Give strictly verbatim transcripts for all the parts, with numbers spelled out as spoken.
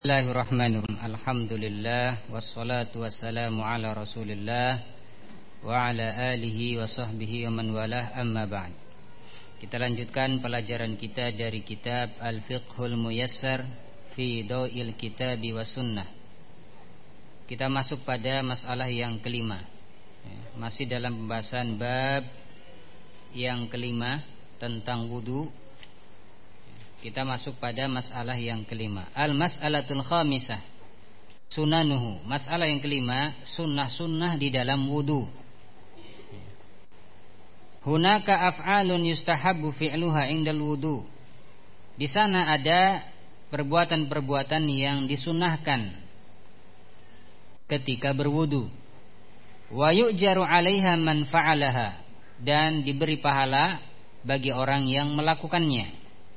Bismillahirrahmanirrahim. Alhamdulillah wassalatu wassalamu ala Rasulillah wa ala alihi wa sahbihi wa man walah, amma ba'd. Kita lanjutkan pelajaran kita dari kitab Al-Fiqhul Muyassar fi Daw'il Kitabi wa Sunnah. Kita masuk pada masalah yang kelima. Masih dalam pembahasan bab yang kelima tentang wudu. Kita masuk pada masalah yang kelima. Al-mas'alatul khamisah sunanuhu. Masalah yang kelima, sunnah-sunnah di dalam wudu. Hunaka af'alun yustahabbu fi'luha indal wudu. Di sana ada perbuatan-perbuatan yang disunnahkan ketika berwudu. Wa yu'jaru 'alaiha man fa'alaha, dan diberi pahala bagi orang yang melakukannya.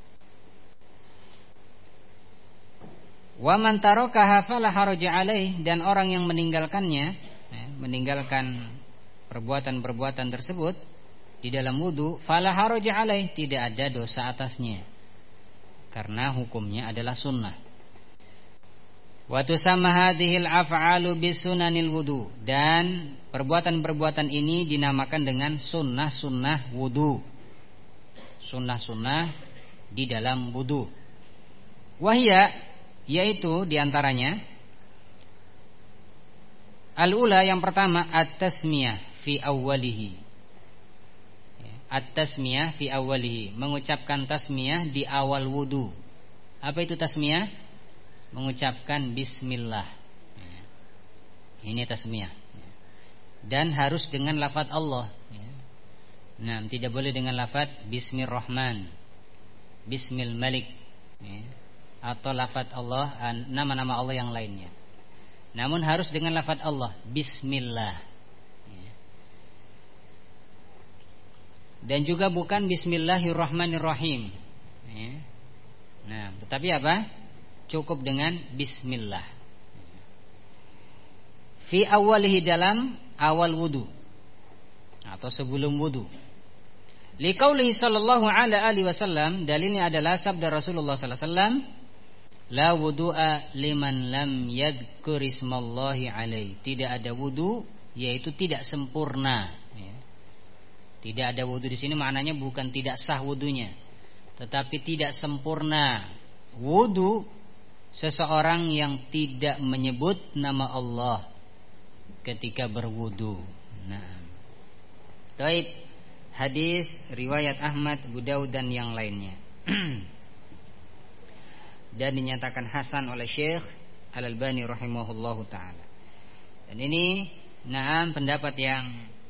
Wa man tarakaha fala haraja alaih, dan orang yang meninggalkannya, ya, meninggalkan perbuatan-perbuatan tersebut di dalam wudu, fala haraja alaih, tidak ada dosa atasnya, karena hukumnya adalah sunnah. Wa tusamma hadhil af'alu bisunanil wudu, dan perbuatan-perbuatan ini dinamakan dengan sunnah-sunnah wudu. Sunnah-sunnah di dalam wudu. Wahya, yaitu diantaranya al-ula, yang pertama, at-tasmiyah fi awwalihi. At-tasmiyah fi awwalihi, mengucapkan tasmiyah di awal wudu. Apa itu tasmiyah? Mengucapkan bismillah. Ini tasmiyah. Dan harus dengan lafaz Allah. Nah, tidak boleh dengan lafaz bismillahirrahman, bismil malik, atau lafaz Allah, nama-nama Allah yang lainnya. Namun harus dengan lafaz Allah, bismillah. Dan juga bukan bismillahirrahmanirrahim. Nah, tetapi apa? Cukup dengan bismillah. Fi awwalihi, dalam awal wudu atau sebelum wudu. Liqaulihi sallallahu alaihi wasallam, dalilnya adalah sabda Rasulullah sallallahu alaihi wasallam, la wudu'a liman lam yadhkur ismallahi alaihi. Tidak ada wudu, yaitu tidak sempurna, ya. Tidak ada wudu di sini maknanya bukan tidak sah wudunya, tetapi tidak sempurna wudu seseorang yang tidak menyebut nama Allah ketika berwudu. Nah, taib, hadis riwayat Ahmad, Abu Daud dan yang lainnya. Dan dinyatakan hasan oleh Syekh Al-Albani rahimahullahu ta'ala. Dan ini naam pendapat yang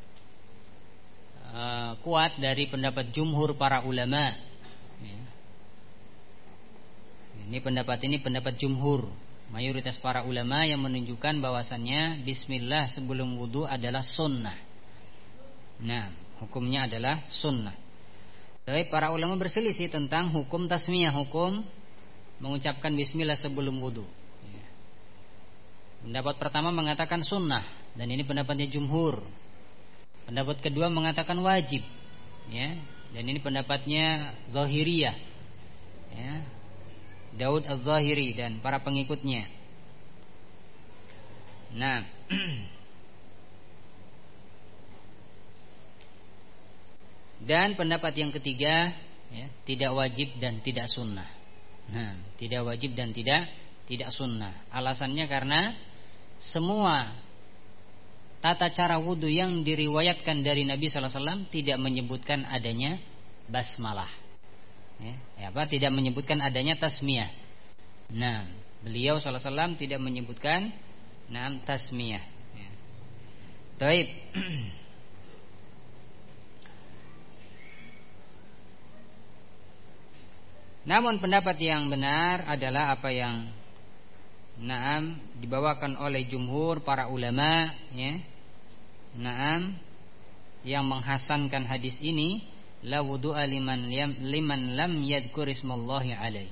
uh, kuat dari pendapat jumhur para ulama, ya. Ini pendapat ini pendapat jumhur, mayoritas para ulama, yang menunjukkan bahwasannya bismillah sebelum wudu adalah sunnah. Nah, hukumnya adalah sunnah. Tapi para ulama berselisih tentang hukum tasmiyah, hukum mengucapkan bismillah sebelum wudu. Pendapat pertama mengatakan sunnah, dan ini pendapatnya jumhur. Pendapat kedua mengatakan wajib, ya, dan ini pendapatnya Zahiriyah, ya, Daud Az-Zahiri dan para pengikutnya. Nah, dan pendapat yang ketiga, ya, tidak wajib dan tidak sunnah. Nah, tidak wajib dan tidak tidak sunnah. Alasannya karena semua tata cara wudu yang diriwayatkan dari Nabi sallallahu alaihi wasallam tidak menyebutkan adanya basmalah, ya, ya apa? Tidak menyebutkan adanya tasmiyah. Nah, beliau sallallahu alaihi wasallam tidak menyebutkan nam tasmiyah. Ya. Taib. Namun pendapat yang benar adalah apa yang naam dibawakan oleh jumhur para ulama, ya. Naam, yang menghasankan hadis ini, la wudu'a liman liman lam yadhkur ismallahi alaihi.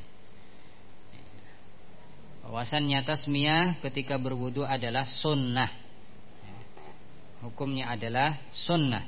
Bahwasannya tasmiyah ketika berwudu adalah sunnah. Hukumnya adalah sunnah.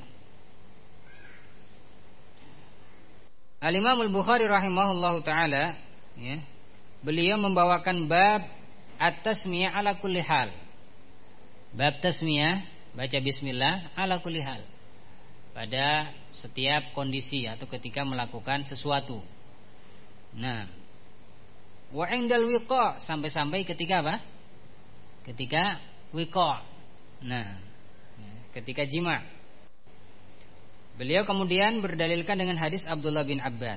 Al-Imam Al-Bukhari rahimahullahu ta'ala, ya, beliau membawakan bab at-tasmiyah ala kulli hal. Bab tasmiyah, baca bismillah ala kulli hal, pada setiap kondisi atau ketika melakukan sesuatu. Nah, wa indal wiqa, sampai-sampai ketika apa? Ketika wiqa. Nah, ketika jima'. Beliau kemudian berdalilkan dengan hadis Abdullah bin Abbas,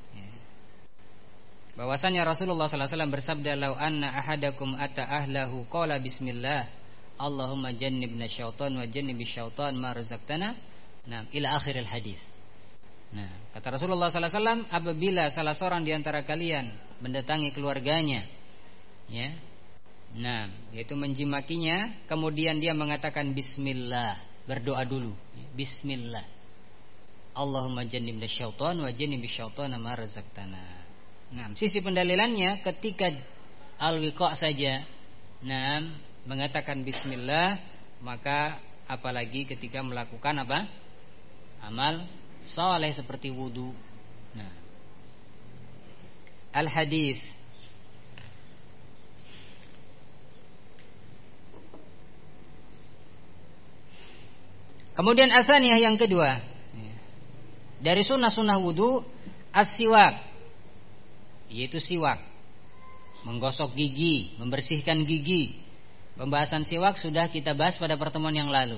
bahwasanya Rasulullah sallallahu alaihi wasallam bersabda, "Lau anna ahadakum ata ahlahu qala bismillah, Allahumma jannibna syaitan wa jannibish syaitan ma razaqtana." Nah, ila akhiril hadis. Nah, kata Rasulullah sallallahu alaihi wasallam, apabila salah seorang di antara kalian mendatangi keluarganya, ya, nah, yaitu menjimakinya, kemudian dia mengatakan bismillah, berdoa dulu, bismillah, Allahumma jannibna syaitan wa jannibish syaitan ma razaqtana. Nah, sisi pendalilannya ketika al-wiqa saja, nah, mengatakan bismillah, maka apalagi ketika melakukan apa? Amal saleh seperti wudu. Nah, al-hadis. Kemudian atsaniyah, yang kedua, dari sunnah-sunnah wudu as-siwak, yaitu siwak, menggosok gigi, membersihkan gigi. Pembahasan siwak sudah kita bahas pada pertemuan yang lalu.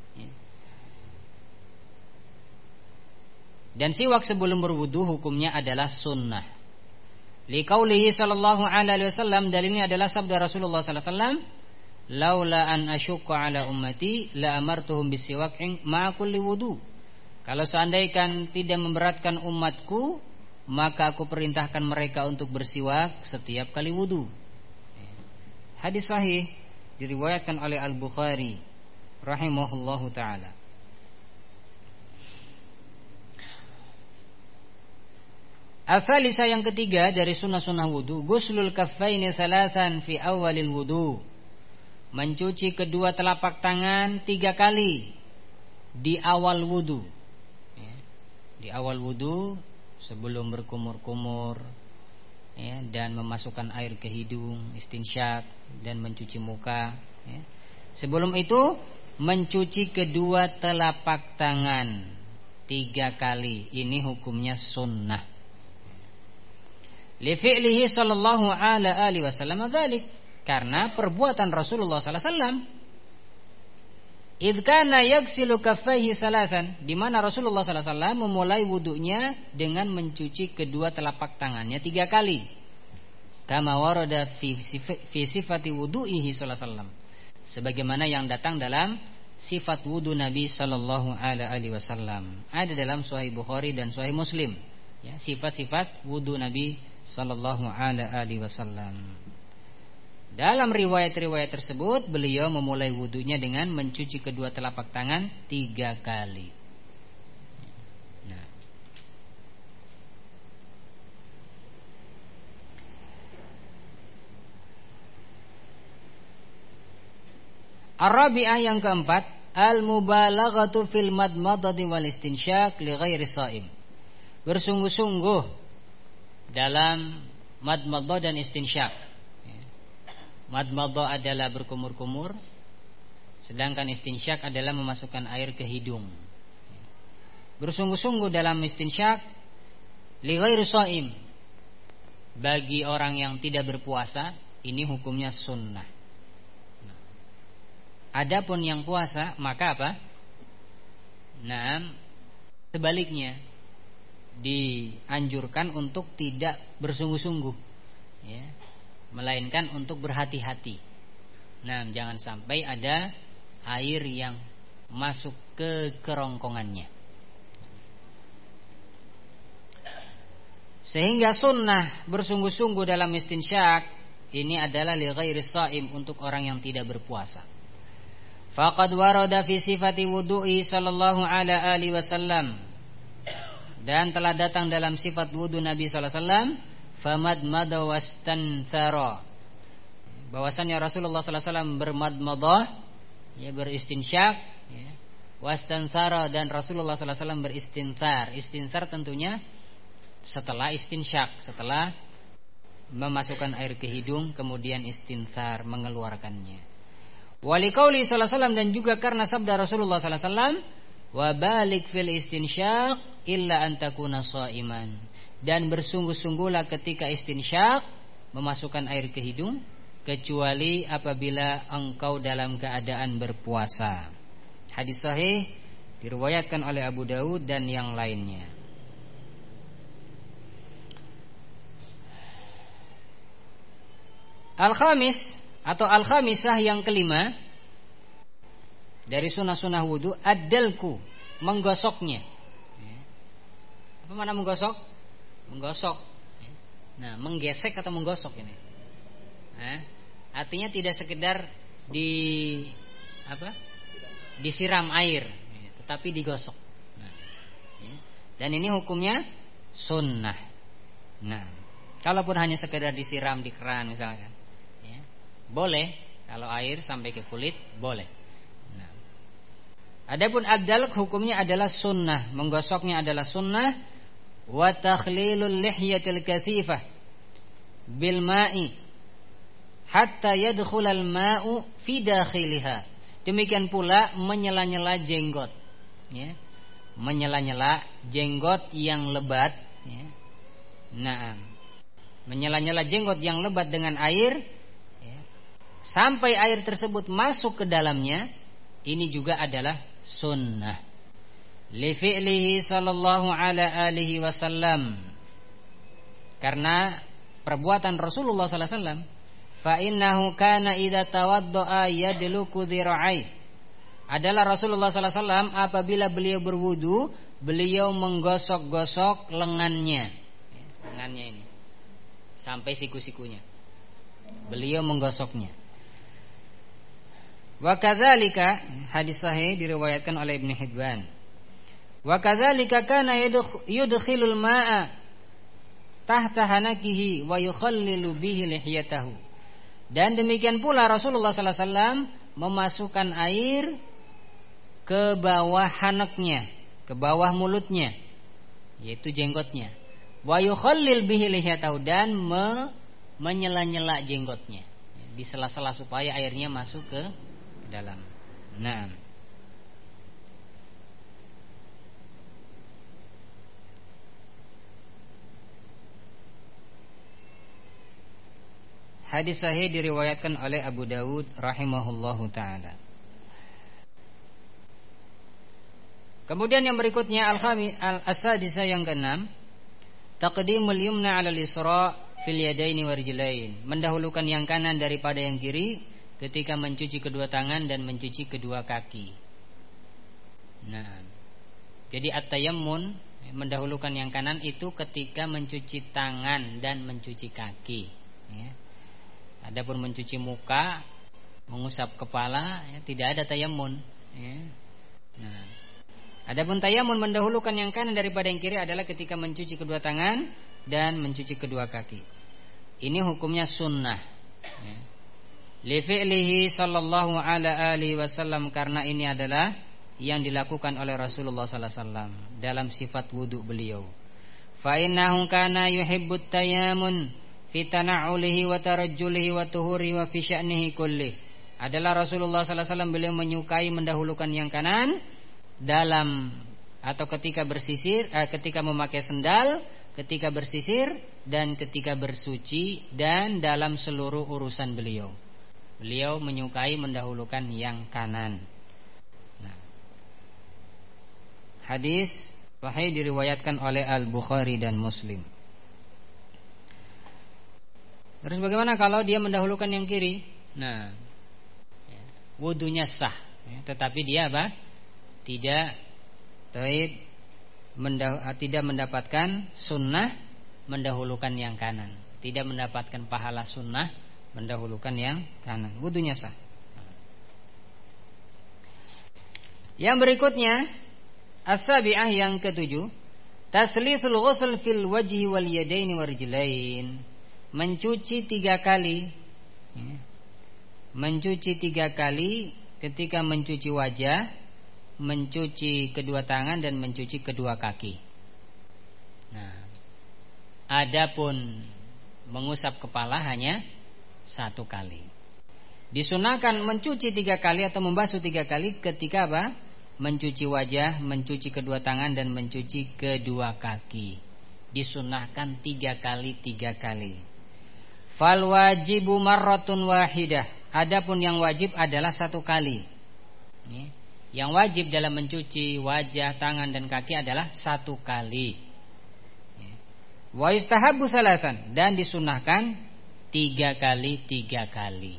Dan siwak sebelum berwudu hukumnya adalah sunnah. Liqaulihi sallallahu alaihi wasallam, dalilnya adalah sabda Rasulullah sallallahu alaihi wasallam, "Laula an asyqa ala ummati la amartuhum bisiwak ma'a kulli wudu." Kalau seandainya tidak memberatkan umatku, maka aku perintahkan mereka untuk bersiwak setiap kali wudu. Hadis sahih diriwayatkan oleh Al-Bukhari rahimahullahu taala. Al-thalisa, yang ketiga dari sunnah-sunnah wudu, ghuslul kaffaini thalathan fi awalil wudu, mencuci kedua telapak tangan tiga kali di awal wudu. Ya, di awal wudu sebelum berkumur-kumur, ya, dan memasukkan air ke hidung, istinsyak, dan mencuci muka, ya. Sebelum itu mencuci kedua telapak tangan tiga kali. Ini hukumnya sunnah. Li fi'lihi sallallahu alaihi wasallam dzalik, karena perbuatan Rasulullah sallallahu alaihi wasallam. Idz kana yaghsilu kaffaihi salasan, di mana Rasulullah sallallahu alaihi wasallam memulai wudunya dengan mencuci kedua telapak tangannya tiga kali. Kama warada fi fi sifati wudu'ihi sallallahu alaihi wasallam, sebagaimana yang datang dalam sifat wudu Nabi sallallahu alaihi wasallam. Ada dalam Sahih Bukhari dan Sahih Muslim, ya, sifat-sifat wudu Nabi sallallahu alaihi wasallam. Dalam riwayat-riwayat tersebut, beliau memulai wudunya dengan mencuci kedua telapak tangan tiga kali. Nah, Ar-Rabi'ah, yang keempat, al-mubalaghatu fil madmadati wal istinsyak li ghairi shaim, bersungguh-sungguh dalam madmadah dan istinsyak. Madmadah adalah berkumur-kumur, sedangkan istinsyak adalah memasukkan air ke hidung. Bersungguh-sungguh dalam istinsyak li ghairi shaim, bagi orang yang tidak berpuasa, ini hukumnya sunnah. Adapun yang puasa, maka apa? Nah, sebaliknya dianjurkan untuk tidak bersungguh-sungguh, ya, melainkan untuk berhati-hati. Nah, jangan sampai ada air yang masuk ke kerongkongannya. Sehingga sunnah bersungguh-sungguh dalam istinsyak ini adalah li ghairi shaim, untuk orang yang tidak berpuasa. Faqad warada fi sifati wudu'i sallallahu alaihi wasallam, dan telah datang dalam sifat wudu Nabi sallallahu alaihi wasallam, famadmada wastanthara, bahwasannya Rasulullah sallallahu alaihi wasallam bermadmadah, ya, beristinsyak, ya, wastanthara, dan Rasulullah sallallahu alaihi wasallam beristinthar. Istinthar tentunya setelah istinsyak, setelah memasukkan air ke hidung, kemudian istinthar, mengeluarkannya. Waliqauli sallallahu alaihi wasallam, dan juga karena sabda Rasulullah sallallahu alaihi wasallam, wa balik fil istinsyaq illa an takuna shaiman, dan bersungguh-sungguhlah ketika istinsyak, memasukkan air ke hidung, kecuali apabila engkau dalam keadaan berpuasa. Hadis sahih diriwayatkan oleh Abu Daud dan yang lainnya. Al-khamis atau al-khamisah yang kelima dari sunnah-sunnah wudu, ad-dalku, menggosoknya. Apa makna menggosok? Menggosok. Nah, menggesek atau menggosok ini. Nah, artinya tidak sekedar di apa? Disiram air, tetapi digosok. Nah, dan ini hukumnya sunnah. Nah, kalaupun hanya sekedar disiram di keran misalkan, ya, boleh. Kalau air sampai ke kulit, boleh. Nah, adapun ad-dalk hukumnya adalah sunnah, menggosoknya adalah sunnah. Wa takhlilul lihyatil kathifah bil ma'i hatta yadkhulal ma'u fi dakhiliha. Demikian pula menyela-nyela jenggot, ya. Menyela-nyela jenggot yang lebat, ya. Nah, menyela-nyela jenggot yang lebat dengan air, ya, sampai air tersebut masuk ke dalamnya. Ini juga adalah sunnah. Li fi'lihi sallallahu ala alihi wasallam, karena perbuatan Rasulullah sallallahu alaihi wasallam. Fa innahu kana idza tawaddaa yadluku dhira'i, adalah Rasulullah sallallahu alaihi wasallam apabila beliau berwudu, beliau menggosok-gosok lengannya, lengannya ini sampai siku-sikunya, beliau menggosoknya. Wa kadzalika, hadis sahih diriwayatkan oleh Ibnu Hibban. Wa kadzalika kana yudkhilul ma'a tahta hanakihi wa yukhallilu bihi lihiyatahu. Dan demikian pula Rasulullah sallallahu alaihi wasallam memasukkan air ke bawah hanaknya, ke bawah mulutnya, yaitu jenggotnya. Wa yukhallil bihi lihiyatahu, dan me, menyela-nyela jenggotnya di sela-sela supaya airnya masuk ke dalam. Nah, hadis sahih diriwayatkan oleh Abu Daud rahimahullahu ta'ala. Kemudian yang berikutnya al-khami al-asadisa yang keenam, taqdimul yumna 'ala al-isra fil yadaini warijlain, mendahulukan yang kanan daripada yang kiri ketika mencuci kedua tangan dan mencuci kedua kaki. Nah, jadi at-tayammun, mendahulukan yang kanan itu ketika mencuci tangan dan mencuci kaki, ya. Adapun mencuci muka, mengusap kepala, ya, tidak ada tayammun, ya. Nah, adapun tayammun mendahulukan yang kanan daripada yang kiri adalah ketika mencuci kedua tangan dan mencuci kedua kaki. Ini hukumnya sunnah, ya. Li fi'lihi sallallahu ala alihi wasallam, karena ini adalah yang dilakukan oleh Rasulullah sallallahu alaihi wasallam dalam sifat wudu beliau. Fa innahu kana yuhibbut tayammun fi tana'ulihi wa tarajjulihi wa tuhuri wa fi sya'nihi kullih. Adalah Rasulullah sallallahu alaihi wasallam beliau menyukai mendahulukan yang kanan dalam atau ketika bersisir, eh, ketika memakai sendal, ketika bersisir dan ketika bersuci, dan dalam seluruh urusan beliau. Beliau menyukai mendahulukan yang kanan. Nah, hadis sahih diriwayatkan oleh Al-Bukhari dan Muslim. Terus bagaimana kalau dia mendahulukan yang kiri? Nah, ya, wudunya sah, ya, tetapi dia apa? Tidak taib, mendah, tidak mendapatkan sunnah mendahulukan yang kanan, tidak mendapatkan pahala sunnah mendahulukan yang kanan. Wudunya sah. Yang berikutnya, as-sabi'ah yang ketujuh, taslithul ghusl fil wajhi wal yadaini warijlain. Mencuci tiga kali, ya. Mencuci tiga kali ketika mencuci wajah, mencuci kedua tangan dan mencuci kedua kaki. Nah, adapun mengusap kepala hanya satu kali. Disunahkan mencuci tiga kali atau membasuh tiga kali ketika apa? Mencuci wajah, mencuci kedua tangan, dan mencuci kedua kaki. Disunahkan tiga kali tiga kali. Fal wajibu marratun wahidah. Adapun yang wajib adalah satu kali. Yang wajib dalam mencuci wajah, tangan, dan kaki adalah satu kali. Wa yustahabbu salasan, dan disunahkan tiga kali tiga kali.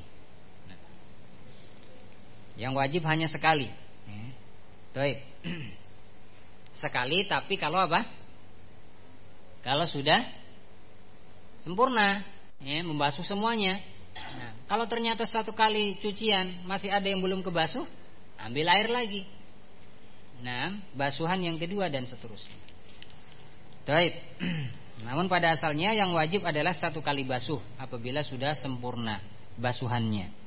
Yang wajib hanya sekali. Baik. Sekali, tapi kalau apa? Kalau sudah sempurna, ya, membasuh semuanya. Nah, kalau ternyata satu kali cucian masih ada yang belum kebasuh, ambil air lagi. Nah, basuhan yang kedua dan seterusnya. Baik. Namun pada asalnya yang wajib adalah satu kali basuh apabila sudah sempurna basuhannya.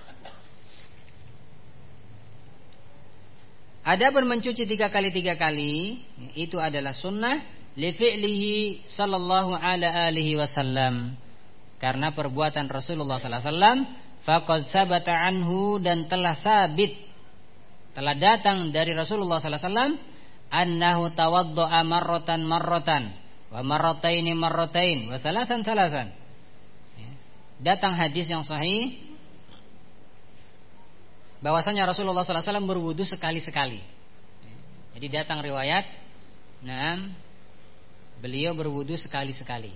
Adapun mencuci tiga kali tiga kali itu adalah sunnah li fi'lihi sallallahu ala alihi wasallam, karena perbuatan Rasulullah sallallahu alaihi wasallam faqad sabata anhu, dan telah sabit, telah datang dari Rasulullah sallallahu alaihi wasallam annahu tawaddo'a marratan marratan wa marrataini marratain wa salasan salasan. Datang hadis yang sahih bahwasanya Rasulullah sallallahu alaihi wasallam berwudu sekali-sekali. Jadi datang riwayat, nah, beliau berwudu sekali-sekali.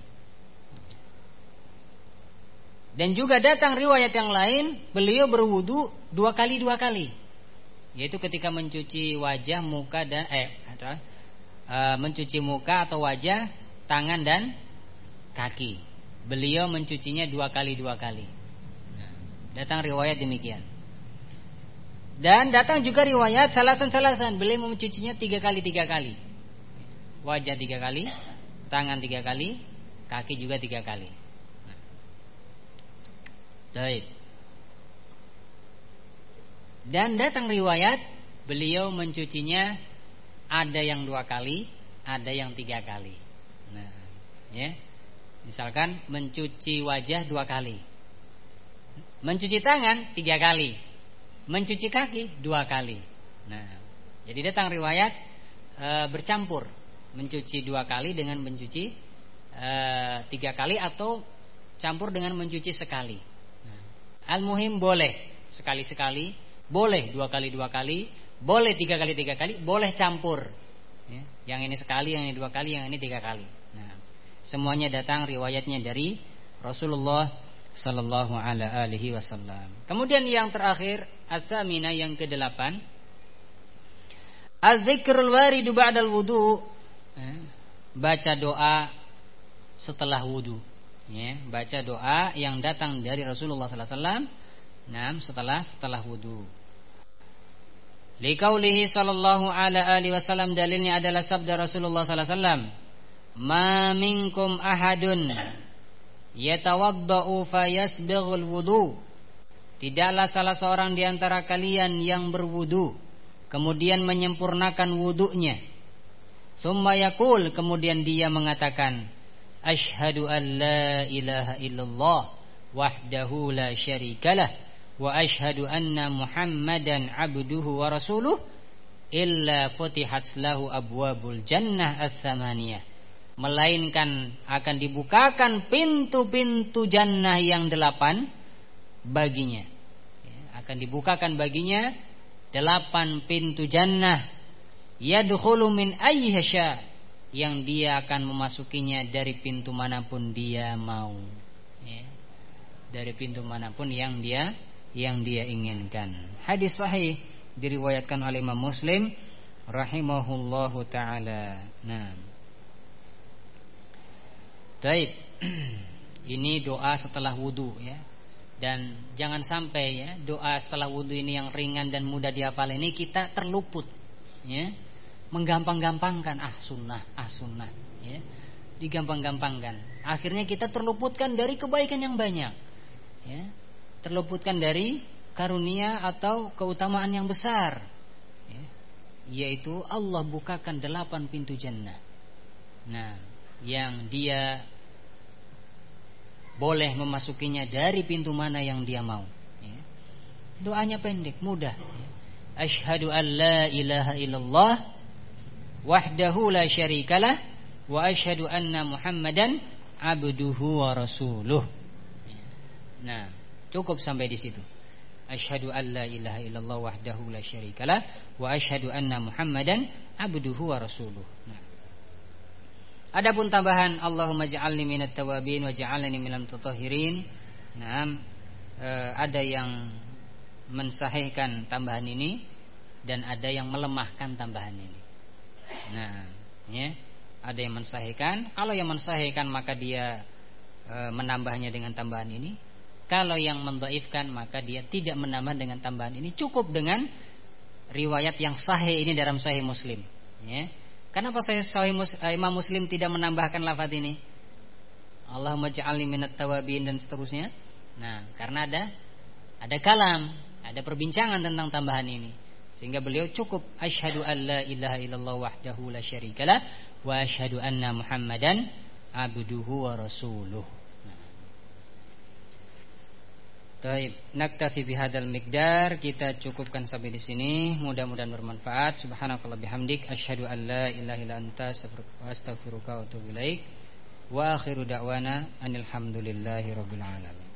Dan juga datang riwayat yang lain, beliau berwudu dua kali dua kali. Yaitu ketika mencuci wajah, muka dan eh atau, e, mencuci muka atau wajah, tangan dan kaki. Beliau mencucinya dua kali dua kali. Nah, datang riwayat demikian. Dan datang juga riwayat salasan-salasan, beliau mencucinya tiga kali tiga kali. Wajah tiga kali, tangan tiga kali, kaki juga tiga kali. Baik. Dan datang riwayat beliau mencucinya ada yang dua kali, ada yang tiga kali. Nah, ya. Misalkan mencuci wajah dua kali, mencuci tangan tiga kali, mencuci kaki dua kali. Nah, jadi datang riwayat e, bercampur, mencuci dua kali dengan mencuci e, tiga kali, atau campur dengan mencuci sekali. Nah, al-muhim boleh sekali-sekali, boleh dua kali dua kali, boleh tiga kali tiga kali, boleh campur. Ya, yang ini sekali, yang ini dua kali, yang ini tiga kali. Nah, semuanya datang riwayatnya dari Rasulullah sallallahu alaihi wasallam. Kemudian yang terakhir, as-samina, yang kedelapan, az-zikrul waridu ba'dal wudu, baca doa setelah wudu. Ya, baca doa yang datang dari Rasulullah sallallahu alaihi wasallam, nah, setelah setelah wudu. Liqaulihi sallallahu alaihi wasallam, dalilnya adalah sabda Rasulullah sallallahu alaihi wasallam, ma minkum ahadun yatawaddau fayasbighul wudu, tidaklah salah seorang di antara kalian yang berwudu kemudian menyempurnakan wudunya. Tsumma yaqul, kemudian dia mengatakan, asyhadu an la ilaha illallah wahdahu la syarikalah wa asyhadu anna muhammadan abduhu wa rasuluh, illa futihat lahu abwabul jannah ats-tsamaniyah, melainkan akan dibukakan pintu-pintu jannah yang delapan baginya. Ya, akan dibukakan baginya delapan pintu jannah, yadkhulu min ayyasha, yang dia akan memasukinya dari pintu manapun dia mau. Ya, dari pintu manapun yang dia yang dia inginkan. Hadis sahih diriwayatkan oleh Imam Muslim rahimahullahu taala. Nah, baik, ini doa setelah wudu, ya. Dan jangan sampai, ya, doa setelah wudu ini yang ringan dan mudah dihafal ini kita terluput, ya, menggampang-gampangkan, ah sunnah, ah sunnah, ya, digampang-gampangkan. Akhirnya kita terluputkan dari kebaikan yang banyak, ya, terluputkan dari karunia atau keutamaan yang besar, ya, yaitu Allah bukakan delapan pintu jannah. Nah, yang dia boleh memasukinya dari pintu mana yang dia mau. Ya. Doanya pendek, mudah. Asyhadu an la ilaha illallah wahdahu la syarikalah wa asyhadu anna Muhammadan abduhu wa rasuluh. Nah, cukup sampai di situ. Asyhadu an la ilaha illallah wahdahu la syarikalah wa asyhadu anna Muhammadan abduhu wa rasuluh. Nah. Adapun tambahan Allahumma ja'alni minat tawabin wa ja'alni minal mutatahhirin. Nah, e, ada yang mensahihkan tambahan ini dan ada yang melemahkan tambahan ini. Nah, ya, ada yang mensahihkan. Kalau yang mensahihkan maka dia e, menambahnya dengan tambahan ini. Kalau yang mendhaifkan maka dia tidak menambah dengan tambahan ini. Cukup dengan riwayat yang sahih ini dalam Sahih Muslim. Ya. Kenapa saya Sahih Muslim, Imam Muslim tidak menambahkan lafaz ini? Allahumma ja'alni minat tawabin dan seterusnya. Nah, karena ada ada kalam, ada perbincangan tentang tambahan ini. Sehingga beliau cukup asyhadu an la ilaha illallah wahdahu la syarikalah wa asyhadu anna Muhammadan abduhu wa rasuluh. Baik, naktafi bihadzal miqdar, kita cukupkan sampai di sini. Mudah-mudahan bermanfaat. Subhanakallah bihamdik, asyhadu an la ilaha illa anta, astaghfiruka wa atubu ilaik. Wa akhiru da'wana anil hamdulillahi rabbil alamin.